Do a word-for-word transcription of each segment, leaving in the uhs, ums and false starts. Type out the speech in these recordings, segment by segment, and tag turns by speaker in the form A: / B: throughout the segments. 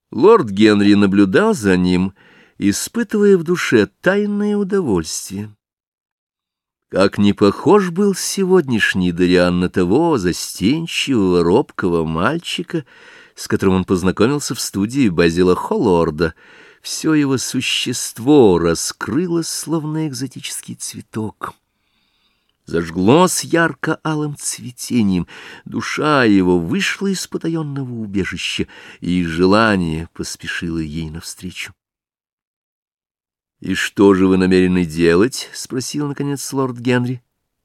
A: Лорд Генри наблюдал за ним, испытывая в душе тайное удовольствие. Как не похож был сегодняшний Дориан на того застенчивого, робкого мальчика, с которым он познакомился в студии Безила Холлорда. Все его существо раскрылось, словно экзотический цветок. Зажглось ярко-алым цветением, душа его вышла из потаенного убежища, и желание поспешило ей навстречу. — И что же вы намерены делать? — спросил, наконец, лорд Генри.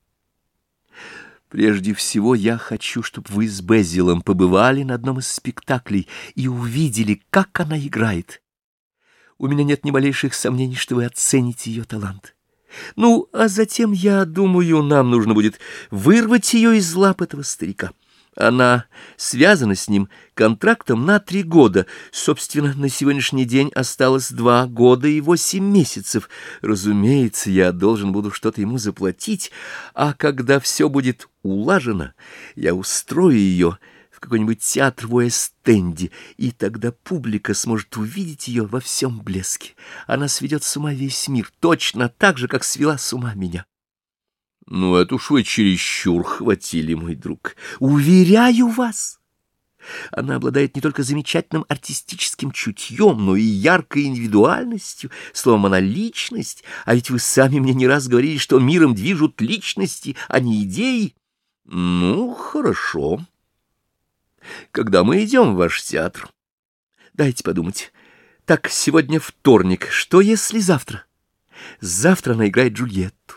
A: — Прежде всего я хочу, чтобы вы с Безилом побывали на одном из спектаклей и увидели, как она играет. У меня нет ни малейших сомнений, что вы оцените ее талант. Ну, а затем, я думаю, нам нужно будет вырвать ее из лап этого старика. Она связана с ним контрактом на три года. Собственно, на сегодняшний день осталось два года и восемь месяцев. Разумеется, я должен буду что-то ему заплатить, а когда все будет улажено, я устрою ее в какой-нибудь театр в Уэст-Энде, и тогда публика сможет увидеть ее во всем блеске. Она сведет с ума весь мир, точно так же, как свела с ума меня. — Ну, это уж вы чересчур хватили, мой друг. — Уверяю вас, она обладает не только замечательным артистическим чутьем, но и яркой индивидуальностью. Словом, она личность, а ведь вы сами мне не раз говорили, что миром движут личности, а не идеи. — Ну, хорошо. Когда мы идем в ваш театр? Дайте подумать. Так, сегодня вторник. Что, если завтра? Завтра она играет Джульетту.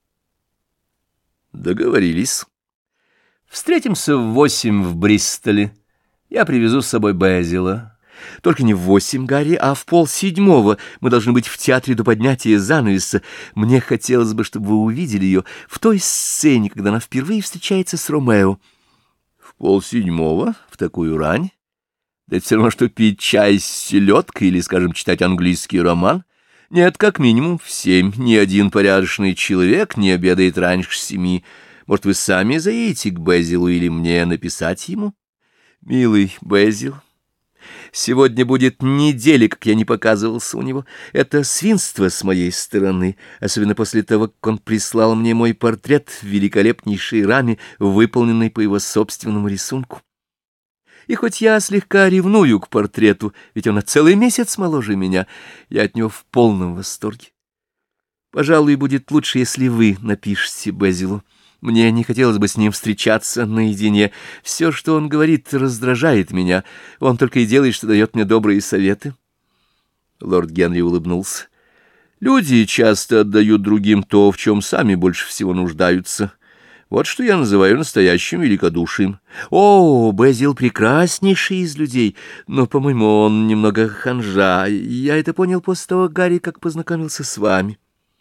A: Договорились. Встретимся в восемь в Бристоле. Я привезу с собой Безила. Только не в восемь, Гарри, а в полседьмого. Мы должны быть в театре до поднятия занавеса. Мне хотелось бы, чтобы вы увидели ее в той сцене, когда она впервые встречается с Ромео. В полседьмого? В такую рань? Да это все равно, что пить чай с селедкой или, скажем, читать английский роман. Нет, как минимум в семь. Ни один порядочный человек не обедает раньше семи. Может, вы сами заедете к Безилу или мне написать ему? Милый Безил, сегодня будет неделя, как я не показывался у него. Это свинство с моей стороны, особенно после того, как он прислал мне мой портрет в великолепнейшей раме, выполненный по его собственному рисунку. И хоть я слегка ревную к портрету, ведь он на целый месяц моложе меня, я от него в полном восторге. Пожалуй, будет лучше, если вы напишете Безилу. Мне не хотелось бы с ним встречаться наедине. Все, что он говорит, раздражает меня. Он только и делает, что дает мне добрые советы. Лорд Генри улыбнулся. Люди часто отдают другим то, в чем сами больше всего нуждаются. Вот что я называю настоящим великодушием. О, Безил прекраснейший из людей, но, по-моему, он немного ханжа. Я это понял после того, Гарри, как познакомился с вами.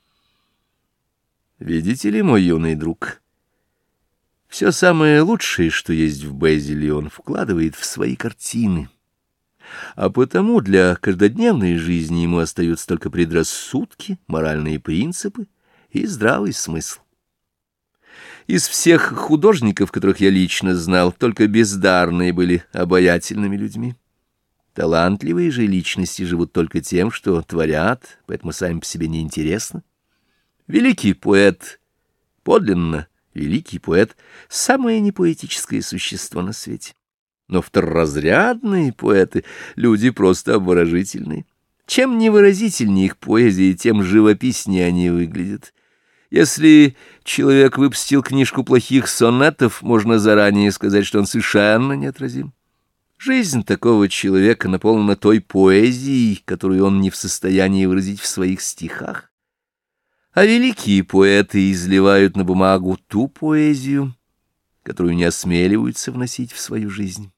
A: Видите ли, мой юный друг, все самое лучшее, что есть в Безиле, он вкладывает в свои картины. А потому для каждодневной жизни ему остаются только предрассудки, моральные принципы и здравый смысл. Из всех художников, которых я лично знал, только бездарные были обаятельными людьми. Талантливые же личности живут только тем, что творят, поэтому сами по себе неинтересны. Великий поэт, подлинно великий поэт, самое непоэтическое существо на свете. Но второразрядные поэты — люди просто обворожительные. Чем невыразительнее их поэзия, тем живописнее они выглядят. Если человек выпустил книжку плохих сонетов, можно заранее сказать, что он совершенно неотразим. Жизнь такого человека наполнена той поэзией, которую он не в состоянии выразить в своих стихах. А великие поэты изливают на бумагу ту поэзию, которую не осмеливаются вносить в свою жизнь.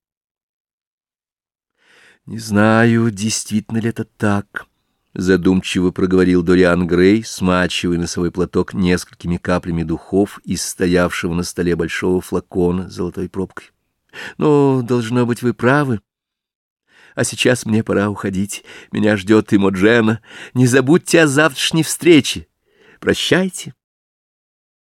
A: Не знаю, действительно ли это так, — задумчиво проговорил Дориан Грей, смачивая носовой платок несколькими каплями духов из стоявшего на столе большого флакона с золотой пробкой. — Но, должно быть, вы правы. А сейчас мне пора уходить. Меня ждет Имоджена. Не забудьте о завтрашней встрече. Прощайте.